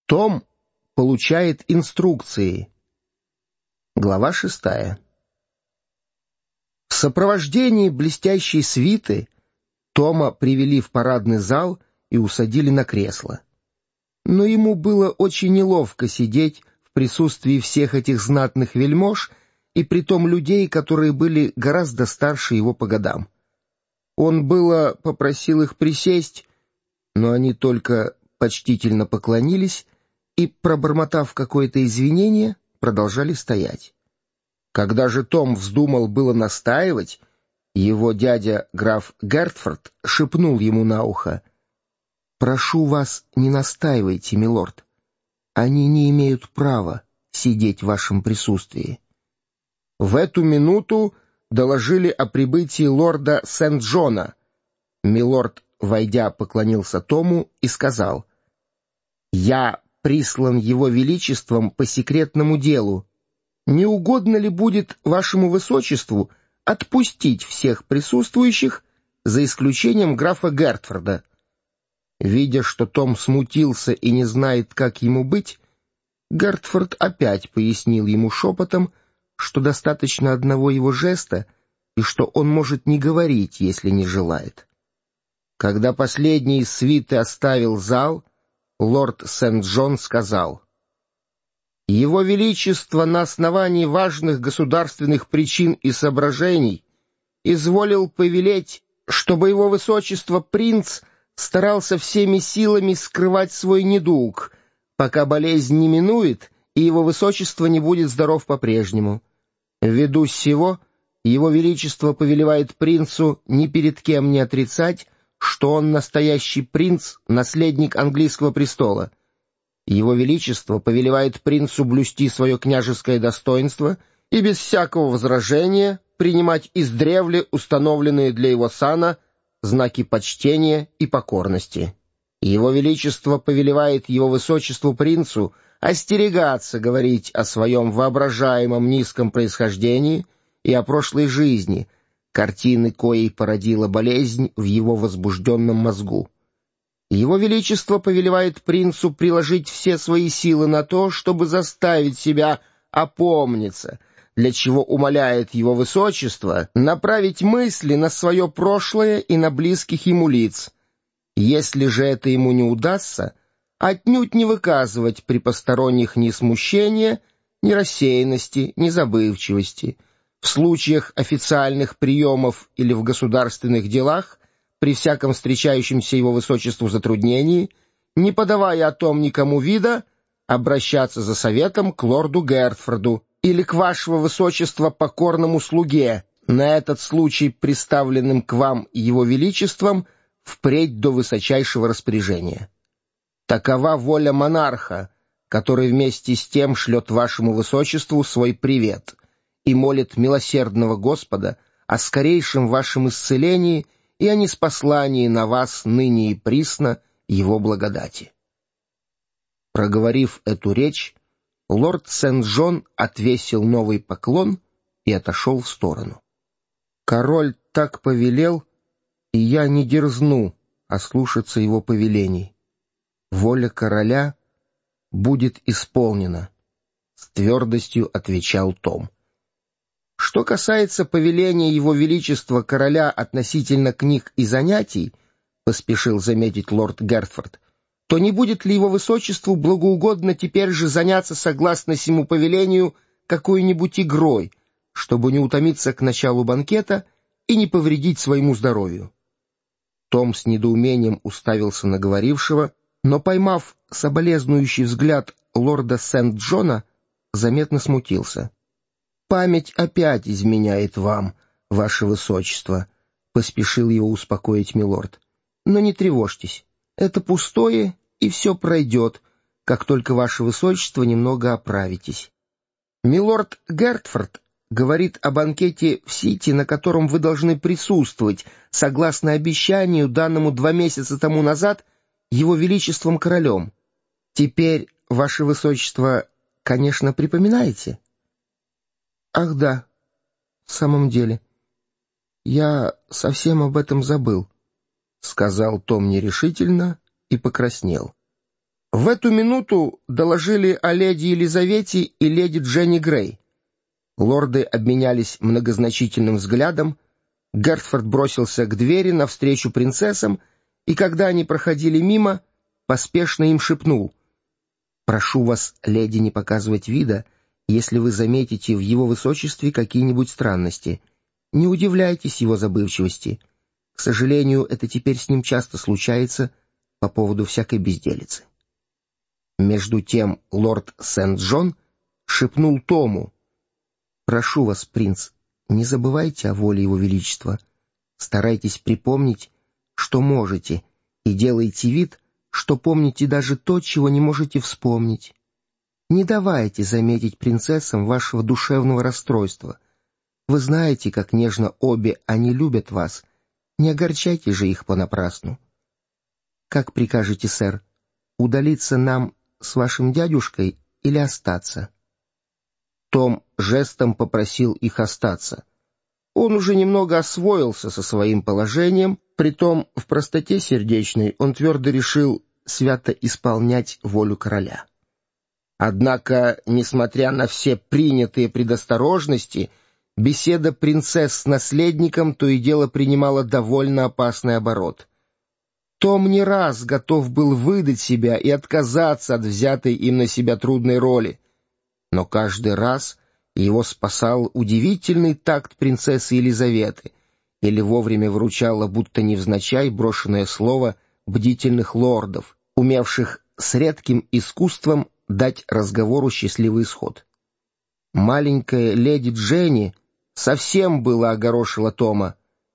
Том получает инструкции. Глава 6. В сопровождении блестящей свиты Тома привели в парадный зал и усадили на кресло. Но ему было очень неловко сидеть в присутствии всех этих знатных вельмож и притом людей, которые были гораздо старше его по годам. Он было попросил их присесть, но они только почтительно поклонились и, пробормотав какое-то извинение, продолжали стоять. Когда же Том вздумал было настаивать, его дядя граф Гертфорд шепнул ему на ухо: «Прошу вас, не настаивайте, милорд. Они не имеют права сидеть в вашем присутствии». В эту минуту доложили о прибытии лорда Сент-Джона. Милорд, войдя, поклонился Тому и сказал: «Я прислан его величеством по секретному делу. Не угодно ли будет вашему высочеству отпустить всех присутствующих, за исключением графа Гертфорда?» Видя, что Том смутился и не знает, как ему быть, Гертфорд опять пояснил ему шепотом, что достаточно одного его жеста и что он может не говорить, если не желает. Когда последний из свиты оставил зал, лорд Сент-Джон сказал: «Его Величество на основании важных государственных причин и соображений изволил повелеть, чтобы его Высочество принц старался всеми силами скрывать свой недуг, пока болезнь не минует и его Высочество не будет здоров по-прежнему. Ввиду сего, его Величество повелевает принцу ни перед кем не отрицать, что он настоящий принц, наследник английского престола. Его Величество повелевает принцу блюсти свое княжеское достоинство и без всякого возражения принимать издревле установленные для его сана знаки почтения и покорности. Его Величество повелевает его Высочеству принцу остерегаться говорить о своем воображаемом низком происхождении и о прошлой жизни, картины коей породила болезнь в его возбужденном мозгу. Его Величество повелевает принцу приложить все свои силы на то, чтобы заставить себя опомниться, для чего умоляет его Высочество направить мысли на свое прошлое и на близких ему лиц. Если же это ему не удастся, отнюдь не выказывать при посторонних ни смущения, ни рассеянности, ни забывчивости. В случаях официальных приемов или в государственных делах, при всяком встречающемся его Высочеству затруднении, не подавая о том никому вида, обращаться за советом к лорду Гертфорду или к вашего Высочества покорному слуге, на этот случай представленным к вам его Величеством, впредь до высочайшего распоряжения. Такова воля монарха, который вместе с тем шлет вашему Высочеству свой привет и молит милосердного Господа о скорейшем вашем исцелении и о ниспослании на вас ныне и присно его благодати». Проговорив эту речь, лорд Сент-Джон отвесил новый поклон и отошел в сторону. «Король так повелел, и я не дерзну ослушаться его повелений. Воля короля будет исполнена», — с твердостью отвечал Том. Что касается повеления его величества короля относительно книг и занятий, — поспешил заметить лорд Гертфорд, — то не будет ли его высочеству благоугодно теперь же заняться, согласно сему повелению, какой-нибудь игрой, чтобы не утомиться к началу банкета и не повредить своему здоровью? Том с недоумением уставился на говорившего, но, поймав соболезнующий взгляд лорда Сент-Джона, заметно смутился. «Память опять изменяет вам, ваше высочество», — поспешил его успокоить милорд. «Но не тревожьтесь, это пустое, и все пройдет, как только ваше высочество немного оправитесь. Милорд Гертфорд говорит о банкете в Сити, на котором вы должны присутствовать, согласно обещанию, данному 2 месяца тому назад его величеством королем. Теперь, ваше высочество, конечно, припоминаете?» «Ах да, в самом деле, я совсем об этом забыл», — сказал Том нерешительно и покраснел. В эту минуту доложили о леди Елизавете и леди Дженни Грей. Лорды обменялись многозначительным взглядом. Гертфорд бросился к двери навстречу принцессам, и когда они проходили мимо, поспешно им шепнул: «Прошу вас, леди, не показывать вида, если вы заметите в его высочестве какие-нибудь странности. Не удивляйтесь его забывчивости. К сожалению, это теперь с ним часто случается по поводу всякой безделицы». Между тем лорд Сент-Джон шепнул Тому: «Прошу вас, принц, не забывайте о воле его величества. Старайтесь припомнить, что можете, и делайте вид, что помните даже то, чего не можете вспомнить. Не давайте заметить принцессам вашего душевного расстройства. Вы знаете, как нежно обе они любят вас. Не огорчайте же их понапрасну. Как прикажете, сэр, удалиться нам с вашим дядюшкой или остаться?» Том жестом попросил их остаться. Он уже немного освоился со своим положением, притом в простоте сердечной он твердо решил свято исполнять волю короля. Однако, несмотря на все принятые предосторожности, беседа принцесс с наследником то и дело принимала довольно опасный оборот. Том не раз готов был выдать себя и отказаться от взятой им на себя трудной роли, но каждый раз его спасал удивительный такт принцессы Елизаветы или вовремя выручало, будто невзначай, брошенное слово бдительных лордов, умевших с редким искусством дать разговору счастливый исход. Маленькая леди Дженни совсем было огорошила Тома.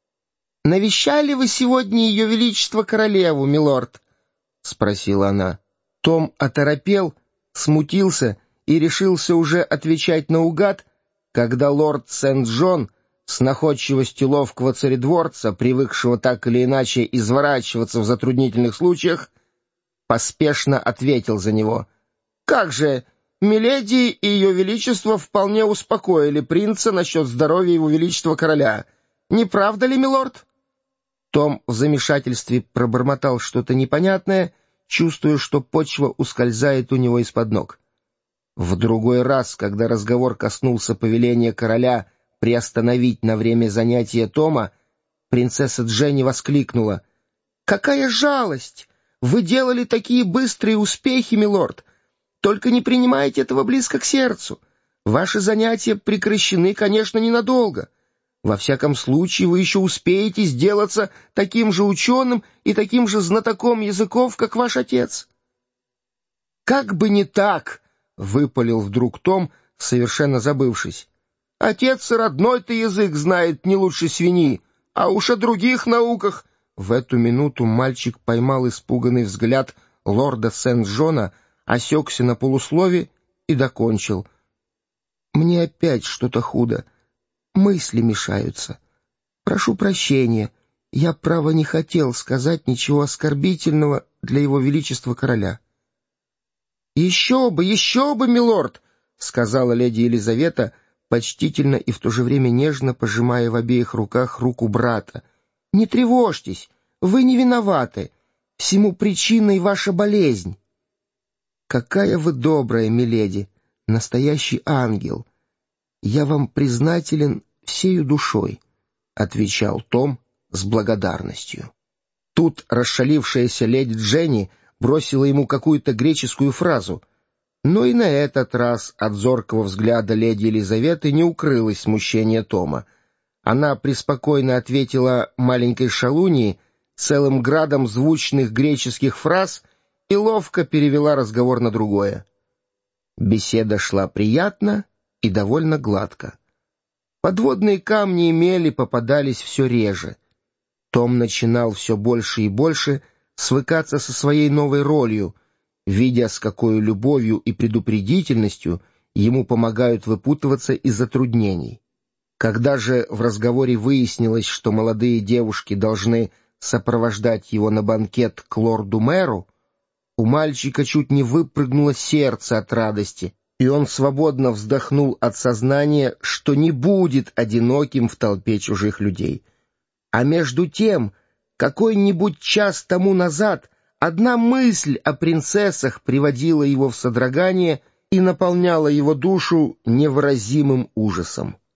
«Навещали вы сегодня ее величество королеву, милорд?» — спросила она. Том оторопел, смутился и решился уже отвечать наугад, когда лорд Сент-Джон с находчивостью ловкого царедворца, привыкшего так или иначе изворачиваться в затруднительных случаях, поспешно ответил за него: «Как же, миледи и ее величество вполне успокоили принца насчет здоровья его величества короля. Не правда ли, милорд?» Том в замешательстве пробормотал что-то непонятное, чувствуя, что почва ускользает у него из-под ног. В другой раз, когда разговор коснулся повеления короля приостановить на время занятия Тома, принцесса Дженни воскликнула: «Какая жалость! Вы делали такие быстрые успехи, милорд! Только не принимайте этого близко к сердцу. Ваши занятия прекращены, конечно, ненадолго. Во всяком случае, вы еще успеете сделаться таким же ученым и таким же знатоком языков, как ваш отец». «Как бы не так!» — выпалил вдруг Том, совершенно забывшись. «Отец родной-то язык знает не лучше свиньи, а уж о других науках». В эту минуту мальчик поймал испуганный взгляд лорда Сент-Джона, осекся на полуслове и докончил: «Мне опять что-то худо. Мысли мешаются. Прошу прощения, я, право, не хотел сказать ничего оскорбительного для его величества короля». Еще бы, милорд!» — сказала леди Елизавета, почтительно и в то же время нежно пожимая в обеих руках руку брата. «Не тревожьтесь, вы не виноваты. Всему причиной ваша болезнь». «Какая вы добрая, миледи, настоящий ангел. Я вам признателен всею душой», — отвечал Том с благодарностью. Тут расшалившаяся леди Дженни бросила ему какую-то греческую фразу, но и на этот раз от зоркого взгляда леди Елизаветы не укрылось смущение Тома. Она преспокойно ответила маленькой шалуньи целым градом звучных греческих фраз и ловко перевела разговор на другое. Беседа шла приятно и довольно гладко. Подводные камни и мели попадались все реже. Том начинал все больше и больше свыкаться со своей новой ролью, видя, с какой любовью и предупредительностью ему помогают выпутываться из затруднений. Когда же в разговоре выяснилось, что молодые девушки должны сопровождать его на банкет к лорду-мэру, у мальчика чуть не выпрыгнуло сердце от радости, и он свободно вздохнул от сознания, что не будет одиноким в толпе чужих людей. А между тем, какой-нибудь час тому назад Одна мысль о принцессах приводила его в содрогание и наполняла его душу невыразимым ужасом.